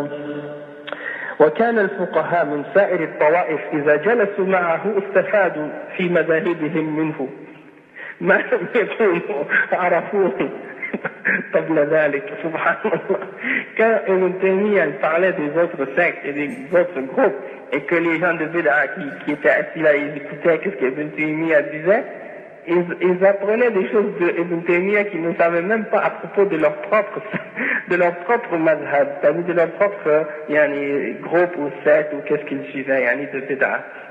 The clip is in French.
وكان الفقهاء من سائر الطوائف إذا جلسوا معه استفادوا في مذاهبهم منه ما لم يكونوا عرفوه قبل ذلك. Subhanallah. Quand Ibn Taymiyyah parlait des autres sectes et des autres groupes, et que les gens de Bid'a qui étaient assis là, ils écoutaient ce qu'Ibn Taymiyyah disait, ils apprenaient des choses de Ibn Taymiyyah qu'ils ne savaient même pas à propos de leur propre madhab, c'est-à-dire de leur propre groupe ou secte ou qu'est-ce qu'ils suivaient, de Bid'a.